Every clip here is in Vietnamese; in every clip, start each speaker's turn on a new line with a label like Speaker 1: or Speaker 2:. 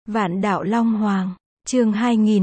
Speaker 1: Vạn đạo Long Hoàng, chương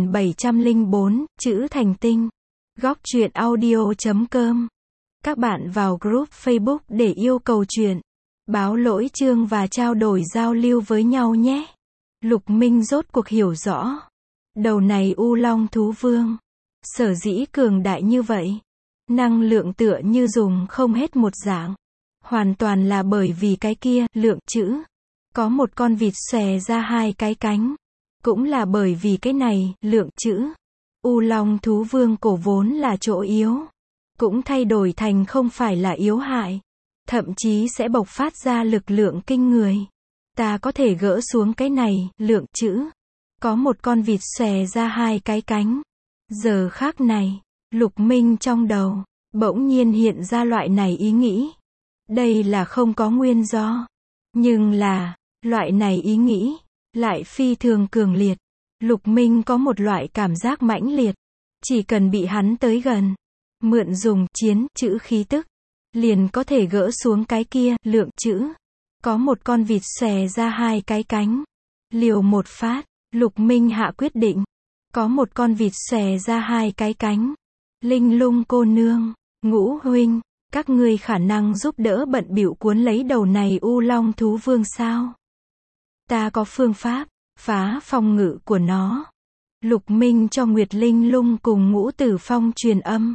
Speaker 1: 2704, chữ thành tinh. Góc truyện audio.com. Các bạn vào group Facebook để yêu cầu truyện, báo lỗi chương và trao đổi giao lưu với nhau nhé. Lục Minh rốt cuộc hiểu rõ. Đầu này U Long Thú Vương, sở dĩ cường đại như vậy, năng lượng tựa như dùng không hết một dạng. Hoàn toàn là bởi vì cái kia, lượng chữ. Có một con vịt xòe ra hai cái cánh. Cũng là bởi vì cái này, lượng chữ. U Long Thú Vương cổ vốn là chỗ yếu. Cũng thay đổi thành không phải là yếu hại. Thậm chí sẽ bộc phát ra lực lượng kinh người. Ta có thể gỡ xuống cái này, lượng chữ. Có một con vịt xòe ra hai cái cánh. Giờ khác này, Lục Minh trong đầu, bỗng nhiên hiện ra loại này ý nghĩ. Đây là không có nguyên do. Nhưng là, loại này ý nghĩ, lại phi thường cường liệt. Lục Minh có một loại cảm giác mãnh liệt. Chỉ cần bị hắn tới gần, mượn dùng chiến chữ khí tức, liền có thể gỡ xuống cái kia, lượng chữ. Có một con vịt xòe ra hai cái cánh. Liều một phát, Lục Minh hạ quyết định. Có một con vịt xòe ra hai cái cánh. Linh Lung cô nương, Ngũ huynh, các ngươi khả năng giúp đỡ bận bịu cuốn lấy đầu này U Long Thú Vương sao? Ta có phương pháp, phá phòng ngự của nó. Lục Minh cho Nguyệt Linh Lung cùng Ngũ Tử Phong truyền âm.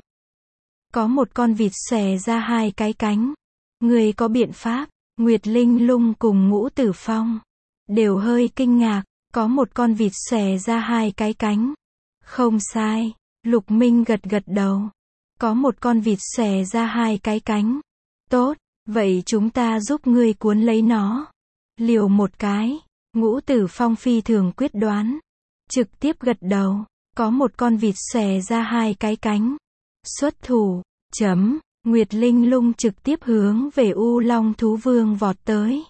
Speaker 1: Có một con vịt xòe ra hai cái cánh. Ngươi có biện pháp? Nguyệt Linh Lung cùng Ngũ Tử Phong đều hơi kinh ngạc. Có một con vịt xòe ra hai cái cánh. Không sai. Lục Minh gật gật đầu. Có một con vịt xòe ra hai cái cánh. Tốt, vậy chúng ta giúp ngươi cuốn lấy nó. Liều một cái. Ngũ Tử Phong phi thường quyết đoán. Trực tiếp gật đầu. Có một con vịt xòe ra hai cái cánh. Xuất thủ. Chấm. Nguyệt Linh Lung trực tiếp hướng về U Long Thú Vương vọt tới.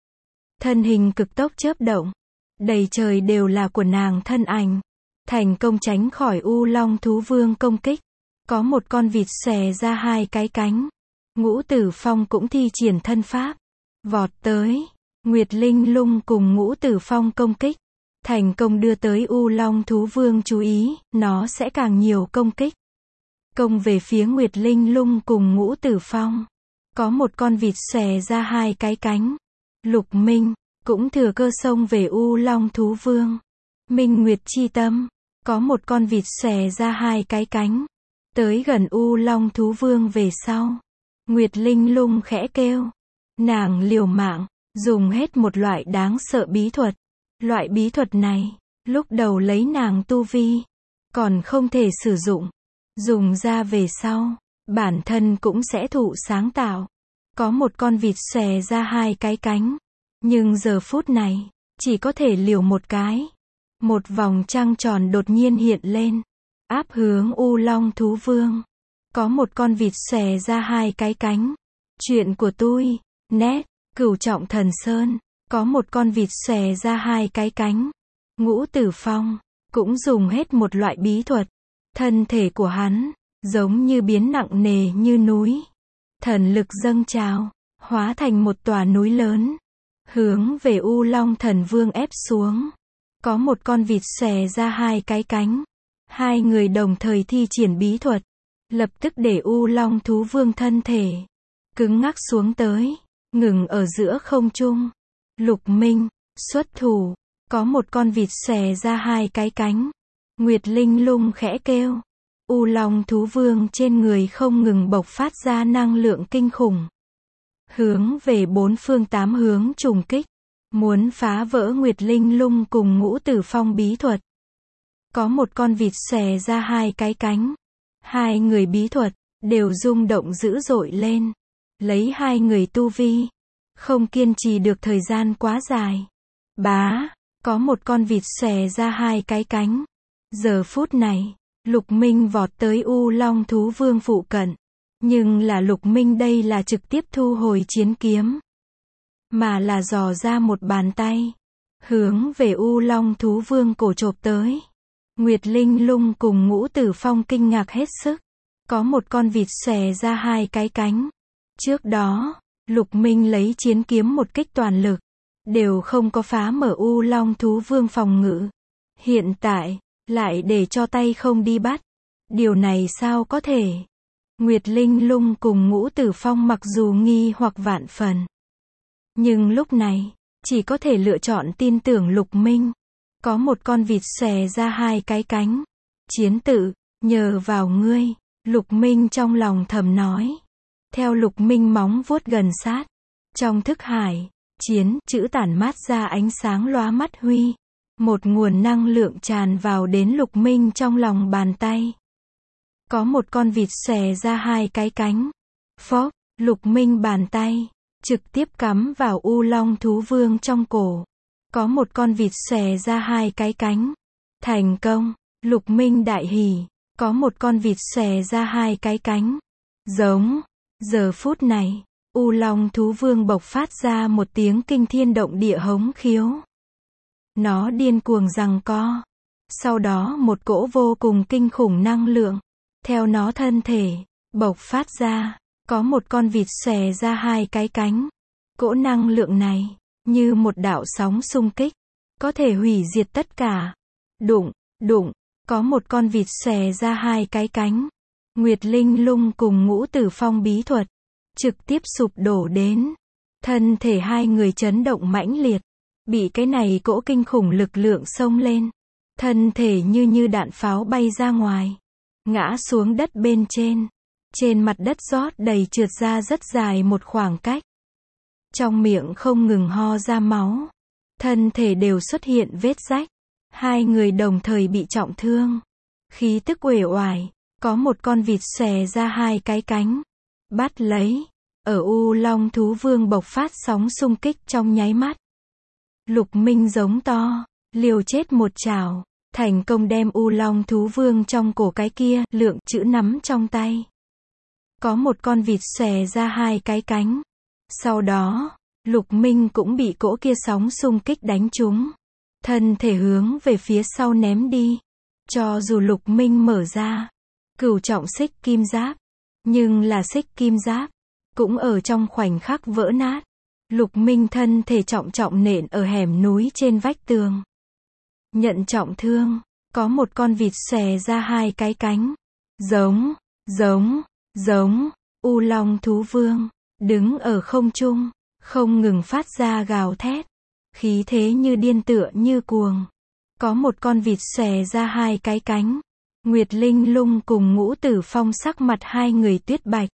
Speaker 1: Thân hình cực tốc chớp động. Đầy trời đều là của nàng thân ảnh. Thành công tránh khỏi U Long Thú Vương công kích. Có một con vịt xòe ra hai cái cánh. Ngũ Tử Phong cũng thi triển thân pháp. Vọt tới. Nguyệt Linh Lung cùng Ngũ Tử Phong công kích. Thành công đưa tới U Long Thú Vương chú ý, nó sẽ càng nhiều công kích. Công về phía Nguyệt Linh Lung cùng Ngũ Tử Phong. Có một con vịt xòe ra hai cái cánh. Lục Minh cũng thừa cơ xông về U Long Thú Vương. Minh Nguyệt chi tâm. Có một con vịt xòe ra hai cái cánh. Tới gần U Long Thú Vương về sau. Nguyệt Linh Lung khẽ kêu. Nàng liều mạng, dùng hết một loại đáng sợ bí thuật. Loại bí thuật này, lúc đầu lấy nàng tu vi, còn không thể sử dụng. Dùng ra về sau, bản thân cũng sẽ thụ sáng tạo. Có một con vịt xòe ra hai cái cánh. Nhưng giờ phút này, chỉ có thể liều một cái. Một vòng trăng tròn đột nhiên hiện lên. Áp hướng U Long Thú Vương. Có một con vịt xòe ra hai cái cánh. Chuyện của tôi, nét, Cửu Trọng Thần Sơn. Có một con vịt xòe ra hai cái cánh. Ngũ Tử Phong cũng dùng hết một loại bí thuật. Thân thể của hắn giống như biến nặng nề như núi. Thần lực dâng trào, hóa thành một tòa núi lớn, hướng về U Long Thần Vương ép xuống. Có một con vịt xòe ra hai cái cánh. Hai người đồng thời thi triển bí thuật, lập tức để U Long Thú Vương thân thể cứng ngắc xuống tới, ngừng ở giữa không trung. Lục Minh xuất thủ. Có một con vịt xòe ra hai cái cánh. Nguyệt Linh Lung khẽ kêu. U Long Thú Vương trên người không ngừng bộc phát ra năng lượng kinh khủng. Hướng về bốn phương tám hướng trùng kích. Muốn phá vỡ Nguyệt Linh Lung cùng Ngũ Tử Phong bí thuật. Có một con vịt xòe ra hai cái cánh. Hai người bí thuật đều rung động dữ dội lên. Lấy hai người tu vi, không kiên trì được thời gian quá dài. Bá, có một con vịt xòe ra hai cái cánh. Giờ phút này, Lục Minh vọt tới U Long Thú Vương phụ cận. Nhưng là Lục Minh đây là trực tiếp thu hồi chiến kiếm. Mà là dò ra một bàn tay. Hướng về U Long Thú Vương cổ chộp tới. Nguyệt Linh Lung cùng Ngũ Tử Phong kinh ngạc hết sức. Có một con vịt xòe ra hai cái cánh. Trước đó, Lục Minh lấy chiến kiếm một kích toàn lực. đều không có phá mở U Long thú vương phòng ngự. Hiện tại, lại để cho tay không đi bắt. Điều này sao có thể? Nguyệt Linh Lung cùng Ngũ Tử Phong mặc dù nghi hoặc vạn phần, nhưng lúc này, chỉ có thể lựa chọn tin tưởng Lục Minh. Có một con vịt xòe ra hai cái cánh. Chiến tử, nhờ vào ngươi, Lục Minh trong lòng thầm nói. Theo Lục Minh móng vuốt gần sát, trong thức hải, chiến chữ tản mát ra ánh sáng lóa mắt huy. Một nguồn năng lượng tràn vào đến Lục Minh trong lòng bàn tay. Có một con vịt xòe ra hai cái cánh. Phốc, Lục Minh bàn tay trực tiếp cắm vào U Long thú vương trong cổ. Có một con vịt xòe ra hai cái cánh. Thành công, Lục Minh đại hỉ. Có một con vịt xòe ra hai cái cánh. Giống. Giờ phút này, U Long thú vương bộc phát ra một tiếng kinh thiên động địa hống khiếu. Nó điên cuồng giằng co. Sau đó một cỗ vô cùng kinh khủng năng lượng, theo nó thân thể, bộc phát ra. Có một con vịt xòe ra hai cái cánh. Cỗ năng lượng này, như một đạo sóng xung kích, có thể hủy diệt tất cả. Đụng, đụng, có một con vịt xòe ra hai cái cánh. Nguyệt Linh Lung cùng Ngũ Tử Phong bí thuật, trực tiếp sụp đổ đến. Thân thể hai người chấn động mãnh liệt, bị cái này cỗ kinh khủng lực lượng xông lên. Thân thể như đạn pháo bay ra ngoài, ngã xuống đất bên trên. Trên mặt đất rót đầy trượt ra rất dài một khoảng cách. Trong miệng không ngừng ho ra máu. Thân thể đều xuất hiện vết rách. Hai người đồng thời bị trọng thương. Khí tức uể oải. Có một con vịt xòe ra hai cái cánh. Bắt lấy. Ở U Long thú vương bộc phát sóng xung kích trong nháy mắt. Lục Minh giống to. Liều chết một chảo. Thành công đem U Long thú vương trong cổ cái kia lượng chữ nắm trong tay. Có một con vịt xòe ra hai cái cánh. Sau đó, Lục Minh cũng bị cỗ kia sóng xung kích đánh trúng. Thân thể hướng về phía sau ném đi. Cho dù Lục Minh mở ra cửu trọng xích kim giáp, nhưng là xích kim giáp cũng ở trong khoảnh khắc vỡ nát. Lục Minh thân thể trọng trọng nện ở hẻm núi trên vách tường. Nhận trọng thương, có một con vịt xòe ra hai cái cánh. Giống, giống, giống, U Long thú vương, đứng ở không trung, không ngừng phát ra gào thét. Khí thế như điên tựa như cuồng. Có một con vịt xòe ra hai cái cánh. Nguyệt Linh Lung cùng Ngũ Tử Phong sắc mặt hai người tuyết bạch.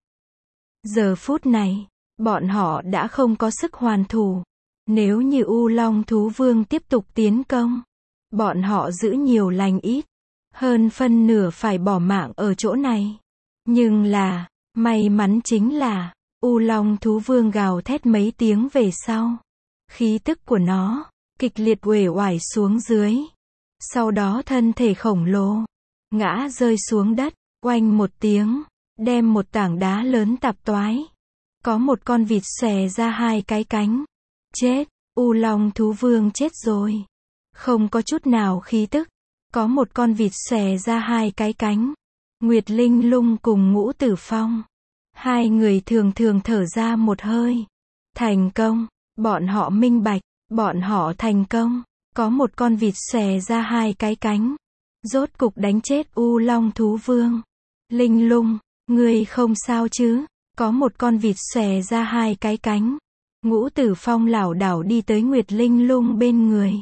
Speaker 1: Giờ phút này, bọn họ đã không có sức hoàn thủ. Nếu như U Long thú vương tiếp tục tiến công, bọn họ giữ nhiều lành ít, hơn phân nửa phải bỏ mạng ở chỗ này. Nhưng là, may mắn chính là, U Long thú vương gào thét mấy tiếng về sau. Khí tức của nó, kịch liệt uể oải xuống dưới. Sau đó thân thể khổng lồ, ngã rơi xuống đất, oanh một tiếng, đem một tảng đá lớn tạp toái. Có một con vịt xòe ra hai cái cánh. Chết, U Long thú vương chết rồi. Không có chút nào khí tức. Có một con vịt xòe ra hai cái cánh. Nguyệt Linh Lung cùng Ngũ Tử Phong. Hai người thường thường thở ra một hơi. Thành công, bọn họ minh bạch, bọn họ thành công. Có một con vịt xòe ra hai cái cánh. Rốt cục đánh chết U Long thú vương. Linh Lung, ngươi không sao chứ? Có một con vịt xòe ra hai cái cánh. Ngũ Tử Phong lảo đảo đi tới Nguyệt Linh Lung bên người.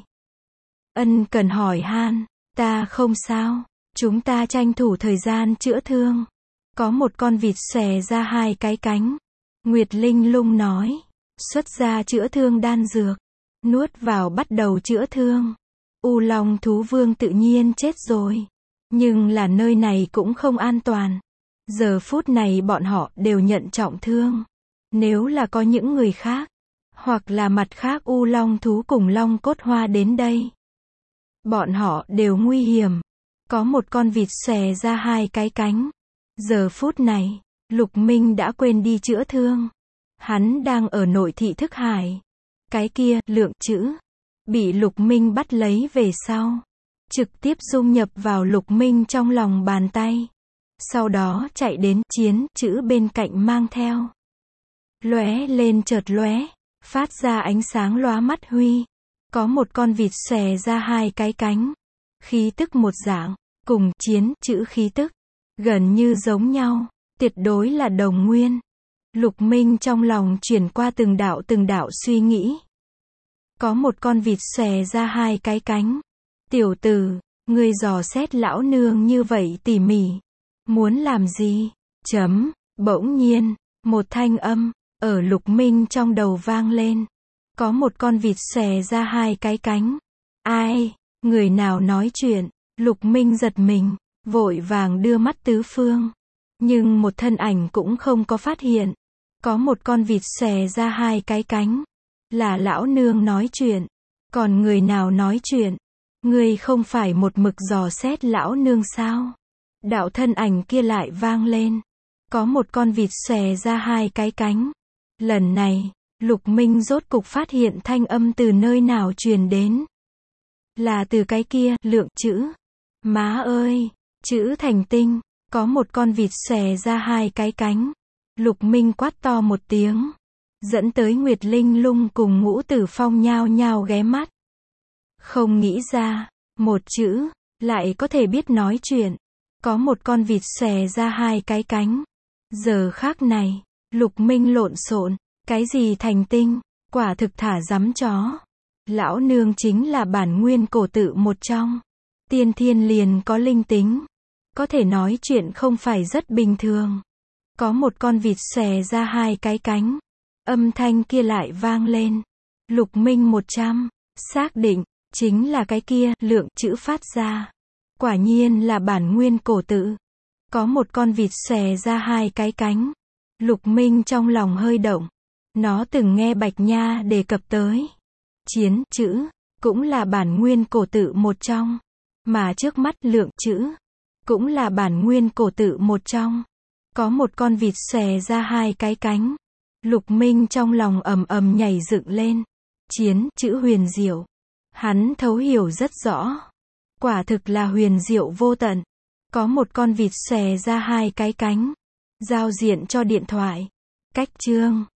Speaker 1: Ân cần hỏi han, ta không sao, chúng ta tranh thủ thời gian chữa thương. Có một con vịt xòe ra hai cái cánh. Nguyệt Linh Lung nói, xuất ra chữa thương đan dược, nuốt vào bắt đầu chữa thương. U Long thú vương tự nhiên chết rồi, nhưng là nơi này cũng không an toàn. Giờ phút này bọn họ đều nhận trọng thương. Nếu là có những người khác, hoặc là mặt khác U Long thú cùng Long cốt hoa đến đây, bọn họ đều nguy hiểm. Có một con vịt xòe ra hai cái cánh. Giờ phút này, Lục Minh đã quên đi chữa thương. Hắn đang ở nội thị thức hải. Cái kia, lượng chữ, bị Lục Minh bắt lấy về sau. Trực tiếp dung nhập vào Lục Minh trong lòng bàn tay. Sau đó chạy đến chiến chữ bên cạnh mang theo. Lóe lên chợt lóe. phát ra ánh sáng lóa mắt huy. Có một con vịt xòe ra hai cái cánh. Khí tức một dạng, cùng chiến, chữ khí tức, gần như giống nhau, tuyệt đối là đồng nguyên. Lục Minh trong lòng chuyển qua từng đạo suy nghĩ. Có một con vịt xòe ra hai cái cánh. Tiểu tử, ngươi dò xét lão nương như vậy tỉ mỉ. Muốn làm gì? Bỗng nhiên, một thanh âm, ở Lục Minh trong đầu vang lên. Có một con vịt xòe ra hai cái cánh. Ai? Người nào nói chuyện? Lục Minh giật mình, vội vàng đưa mắt tứ phương. Nhưng một thân ảnh cũng không có phát hiện. Có một con vịt xòe ra hai cái cánh. Là lão nương nói chuyện. Còn người nào nói chuyện? Ngươi không phải một mực dò xét lão nương sao? Đạo thân ảnh kia lại vang lên. Có một con vịt xòe ra hai cái cánh. Lần này, Lục Minh rốt cục phát hiện thanh âm từ nơi nào truyền đến. Là từ cái kia, lượng chữ. Má ơi, chữ thành tinh. Có một con vịt xòe ra hai cái cánh. Lục Minh quát to một tiếng. Dẫn tới Nguyệt Linh Lung cùng Ngũ Tử Phong nhao nhao ghé mắt. Không nghĩ ra, một chữ, lại có thể biết nói chuyện. Có một con vịt xòe ra hai cái cánh. Giờ khác này, Lục Minh lộn xộn. Cái gì thành tinh, quả thực thả dắm chó. Lão nương chính là bản nguyên cổ tự một trong. Tiên thiên liền có linh tính. Có thể nói chuyện không phải rất bình thường. Có một con vịt xòe ra hai cái cánh. Âm thanh kia lại vang lên. Lục Minh 100, xác định, chính là cái kia, lượng chữ phát ra. Quả nhiên là bản nguyên cổ tự. Có một con vịt xòe ra hai cái cánh. Lục Minh trong lòng hơi động. Nó từng nghe Bạch Nha đề cập tới. Chiến, chữ, cũng là bản nguyên cổ tự một trong. Mà trước mắt lượng chữ, cũng là bản nguyên cổ tự một trong. Có một con vịt xòe ra hai cái cánh. Lục Minh trong lòng ầm ầm nhảy dựng lên. Chiến, chữ huyền diệu. Hắn thấu hiểu rất rõ. Quả thực là huyền diệu vô tận. Có một con vịt xòe ra hai cái cánh. Giao diện cho điện thoại. Cách chương.